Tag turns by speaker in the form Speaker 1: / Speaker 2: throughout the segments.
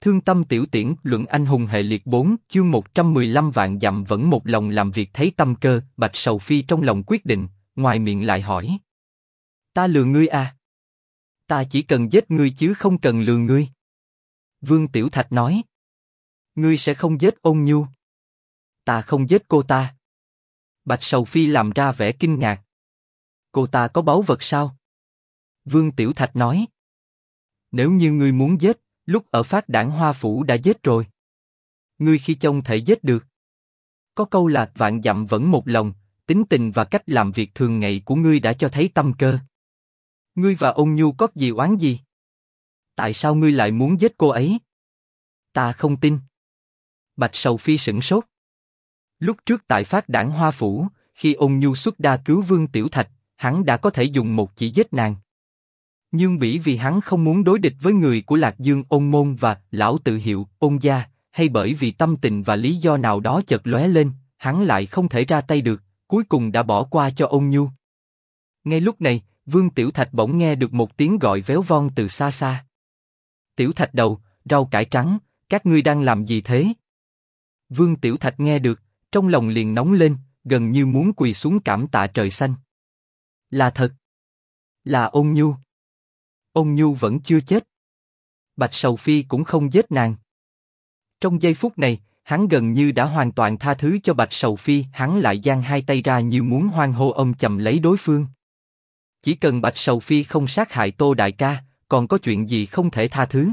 Speaker 1: Thương tâm tiểu tiễn, luận anh hùng hệ liệt 4, chương 115 vạn dặm vẫn một lòng làm việc thấy tâm cơ, Bạch Sầu Phi trong lòng quyết định, ngoài miệng lại hỏi. Ta lừa ngươi à? Ta chỉ cần giết ngươi chứ không cần lừa ngươi. Vương Tiểu Thạch nói. Ngươi sẽ không giết Ôn Nhu. Ta không giết cô ta. Bạch Sầu Phi làm ra vẻ kinh ngạc. Cô ta có báu vật sao? Vương Tiểu Thạch nói. Nếu như ngươi muốn giết, lúc ở Phát Đản Hoa Phủ đã giết rồi. Ngươi khi trông thể giết được. Có câu là vạn dặm vẫn một lòng, tính tình và cách làm việc thường ngày của ngươi đã cho thấy tâm cơ. Ngươi và Ôn Nhu có gì oán gì? Tại sao ngươi lại muốn giết cô ấy? Ta không tin. Bạch Sầu Phi sửng sốt. Lúc trước tại Phát Đản Hoa Phủ, khi Ôn Nhu xuất đa cứu Vương Tiểu Thạch, hắn đã có thể dùng một chỉ giết nàng. Nhưng bởi vì hắn không muốn đối địch với người của Lạc Dương Ôn Môn và lão tự hiệu Ôn gia, hay bởi vì tâm tình và lý do nào đó chợt lóe lên, hắn lại không thể ra tay được, cuối cùng đã bỏ qua cho Ôn Nhu. Ngay lúc này, Vương Tiểu Thạch bỗng nghe được một tiếng gọi véo von từ xa xa. Tiểu Thạch đầu, rau cải trắng, các ngươi đang làm gì thế? Vương Tiểu Thạch nghe được, trong lòng liền nóng lên, gần như muốn quỳ xuống cảm tạ trời xanh. Là thật. Là Ôn Nhu. Ôn Nhu vẫn chưa chết. Bạch Sầu Phi cũng không giết nàng. Trong giây phút này, hắn gần như đã hoàn toàn tha thứ cho Bạch Sầu Phi, hắn lại giang hai tay ra như muốn hoan hô ôm chầm lấy đối phương. Chỉ cần Bạch Sầu Phi không sát hại Tô đại ca, còn có chuyện gì không thể tha thứ?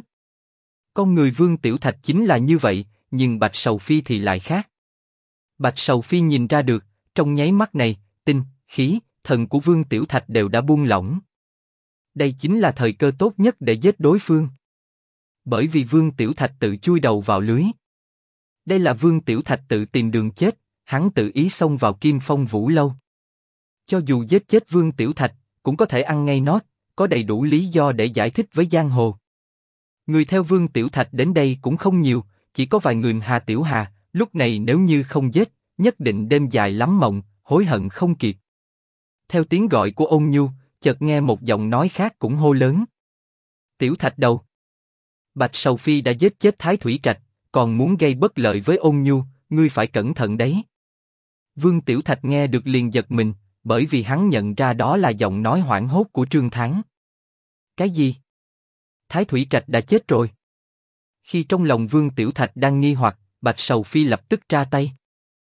Speaker 1: Con người Vương Tiểu Thạch chính là như vậy, nhưng Bạch Sầu Phi thì lại khác. Bạch Sầu Phi nhìn ra được, trong nháy mắt này, tinh, khí, thần của Vương Tiểu Thạch đều đã buông lỏng. Đây chính là thời cơ tốt nhất để giết đối phương. Bởi vì Vương Tiểu Thạch tự chui đầu vào lưới. Đây là Vương Tiểu Thạch tự tìm đường chết, hắn tự ý xông vào Kim Phong Vũ Lâu. Cho dù giết chết Vương Tiểu Thạch, cũng có thể ăn ngay nót, có đầy đủ lý do để giải thích với giang hồ. Người theo Vương Tiểu Thạch đến đây cũng không nhiều, chỉ có vài người. Hà Tiểu Hà, lúc này nếu như không giết, nhất định đêm dài lắm mộng, hối hận không kịp. Theo tiếng gọi của Ôn Nhu, chợt nghe một giọng nói khác cũng hô lớn. Tiểu Thạch đầu. Bạch Sầu Phi đã giết chết Thái Thủy Trạch, còn muốn gây bất lợi với Ôn Nhu, ngươi phải cẩn thận đấy. Vương Tiểu Thạch nghe được liền giật mình, bởi vì hắn nhận ra đó là giọng nói hoảng hốt của Trương Thắng. Cái gì? Thái Thủy Trạch đã chết rồi. Khi trong lòng Vương Tiểu Thạch đang nghi hoặc, Bạch Sầu Phi lập tức ra tay.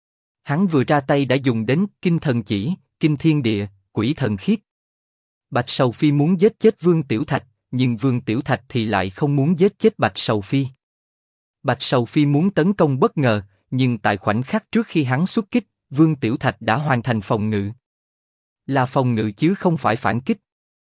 Speaker 1: Hắn vừa ra tay đã dùng đến Kinh Thần Chỉ, Kinh Thiên Địa, Quỷ Thần Khiếp. Bạch Sầu Phi muốn giết chết Vương Tiểu Thạch, nhưng Vương Tiểu Thạch thì lại không muốn giết chết Bạch Sầu Phi. Bạch Sầu Phi muốn tấn công bất ngờ, nhưng tại khoảnh khắc trước khi hắn xuất kích, Vương Tiểu Thạch đã hoàn thành phòng ngự. Là phòng ngự chứ không phải phản kích.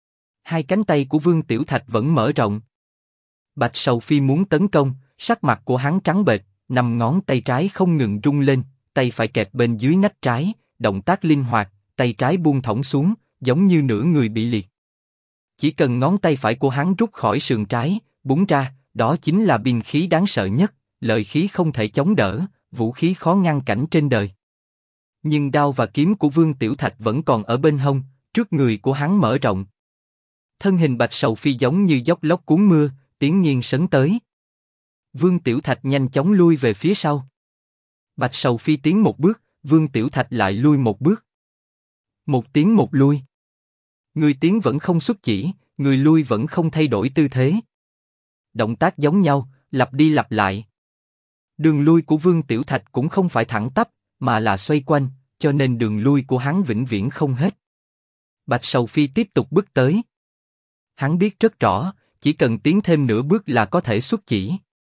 Speaker 1: Hai cánh tay của Vương Tiểu Thạch vẫn mở rộng. Bạch Sầu Phi muốn tấn công, sắc mặt của hắn trắng bệch, năm ngón tay trái không ngừng rung lên, tay phải kẹp bên dưới nách trái, động tác linh hoạt, tay trái buông thõng xuống, giống như nửa người bị liệt. Chỉ cần ngón tay phải của hắn rút khỏi sườn trái, búng ra, đó chính là binh khí đáng sợ nhất, lợi khí không thể chống đỡ, vũ khí khó ngăn cản trên đời. Nhưng đao và kiếm của Vương Tiểu Thạch vẫn còn ở bên hông, trước người của hắn mở rộng. Thân hình Bạch Sầu Phi giống như dốc lốc cuốn mưa, tiến nhiên sấn tới. Vương Tiểu Thạch nhanh chóng lui về phía sau. Bạch Sầu Phi tiến một bước, Vương Tiểu Thạch lại lui một bước. Một tiến một lui. Người tiến vẫn không xuất chỉ, người lui vẫn không thay đổi tư thế. Động tác giống nhau, lặp đi lặp lại. Đường lui của Vương Tiểu Thạch cũng không phải thẳng tắp, mà là xoay quanh, cho nên đường lui của hắn vĩnh viễn không hết. Bạch Sầu Phi tiếp tục bước tới. Hắn biết rất rõ, chỉ cần tiến thêm nửa bước là có thể xuất chỉ.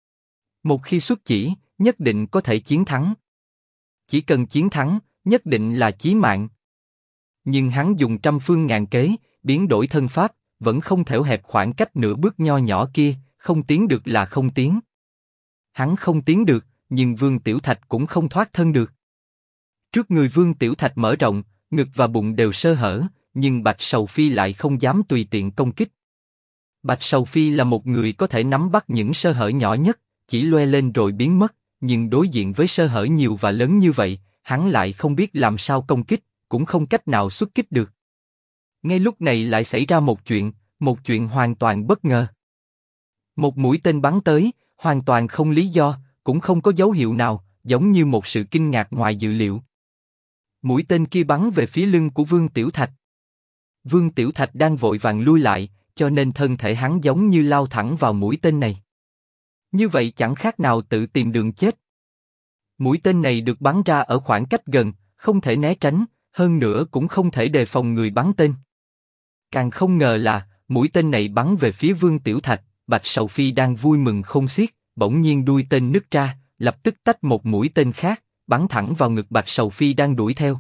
Speaker 1: Một khi xuất chỉ, nhất định có thể chiến thắng. Chỉ cần chiến thắng, nhất định là chí mạng. Nhưng hắn dùng trăm phương ngàn kế, biến đổi thân pháp, vẫn không thẻo hẹp khoảng cách nửa bước nho nhỏ kia, không tiến được là không tiến. Hắn không tiến được, nhưng Vương Tiểu Thạch cũng không thoát thân được. Trước người Vương Tiểu Thạch mở rộng, ngực và bụng đều sơ hở, nhưng Bạch Sầu Phi lại không dám tùy tiện công kích. Bạch Sầu Phi là một người có thể nắm bắt những sơ hở nhỏ nhất, chỉ loe lên rồi biến mất, nhưng đối diện với sơ hở nhiều và lớn như vậy, hắn lại không biết làm sao công kích, cũng không cách nào xuất kích được. Ngay lúc này lại xảy ra một chuyện hoàn toàn bất ngờ. Một mũi tên bắn tới, Hoàn toàn không lý do, cũng không có dấu hiệu nào, giống như một sự kinh ngạc ngoài dự liệu. Mũi tên kia bắn về phía lưng của Vương Tiểu Thạch. Vương Tiểu Thạch đang vội vàng lui lại, cho nên thân thể hắn giống như lao thẳng vào mũi tên này. Như vậy chẳng khác nào tự tìm đường chết. Mũi tên này được bắn ra ở khoảng cách gần, không thể né tránh, hơn nữa cũng không thể đề phòng người bắn tên. Càng không ngờ là, mũi tên này bắn về phía Vương Tiểu Thạch, Bạch Sầu Phi đang vui mừng khôn xiết, bỗng nhiên đuôi tên nứt ra, lập tức tách một mũi tên khác, bắn thẳng vào ngực Bạch Sầu Phi đang đuổi theo.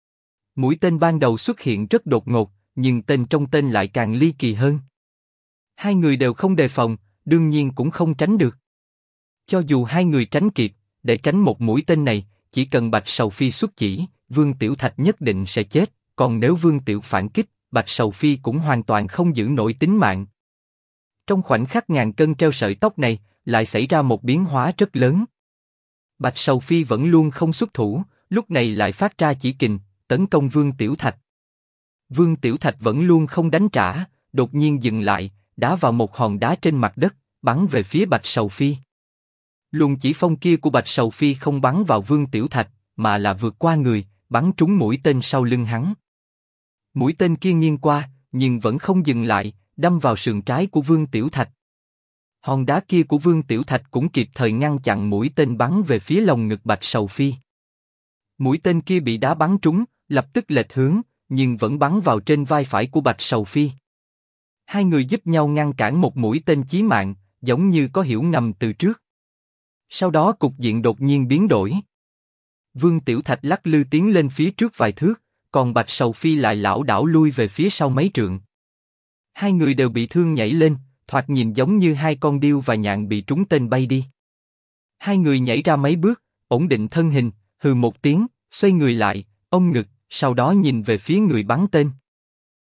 Speaker 1: Mũi tên ban đầu xuất hiện rất đột ngột, nhưng tên trong tên lại càng ly kỳ hơn. Hai người đều không đề phòng, đương nhiên cũng không tránh được. Cho dù hai người tránh kịp, để tránh một mũi tên này, chỉ cần Bạch Sầu Phi xuất chỉ, Vương Tiểu Thạch nhất định sẽ chết, còn nếu Vương Tiểu phản kích, Bạch Sầu Phi cũng hoàn toàn không giữ nổi tính mạng. Trong khoảnh khắc ngàn cân treo sợi tóc này, lại xảy ra một biến hóa rất lớn. Bạch Sầu Phi vẫn luôn không xuất thủ, lúc này lại phát ra chỉ kình, tấn công Vương Tiểu Thạch. Vương Tiểu Thạch vẫn luôn không đánh trả, đột nhiên dừng lại, đá vào một hòn đá trên mặt đất, bắn về phía Bạch Sầu Phi. Luồng chỉ phong kia của Bạch Sầu Phi không bắn vào Vương Tiểu Thạch, mà là vượt qua người, bắn trúng mũi tên sau lưng hắn. Mũi tên kia nghiêng qua, nhưng vẫn không dừng lại, đâm vào sườn trái của Vương Tiểu Thạch. Hòn đá kia của Vương Tiểu Thạch cũng kịp thời ngăn chặn mũi tên bắn về phía lồng ngực Bạch Sầu Phi. Mũi tên kia bị đá bắn trúng, lập tức lệch hướng, nhưng vẫn bắn vào trên vai phải của Bạch Sầu Phi. Hai người giúp nhau ngăn cản một mũi tên chí mạng, giống như có hiểu ngầm từ trước. Sau đó cục diện đột nhiên biến đổi. Vương Tiểu Thạch lắc lư tiến lên phía trước vài thước, còn Bạch Sầu Phi lại lảo đảo lui về phía sau mấy trượng. Hai người đều bị thương nhảy lên, thoạt nhìn giống như hai con điêu và nhạn bị trúng tên bay đi. Hai người nhảy ra mấy bước, ổn định thân hình, hừ một tiếng, xoay người lại, ôm ngực, sau đó nhìn về phía người bắn tên.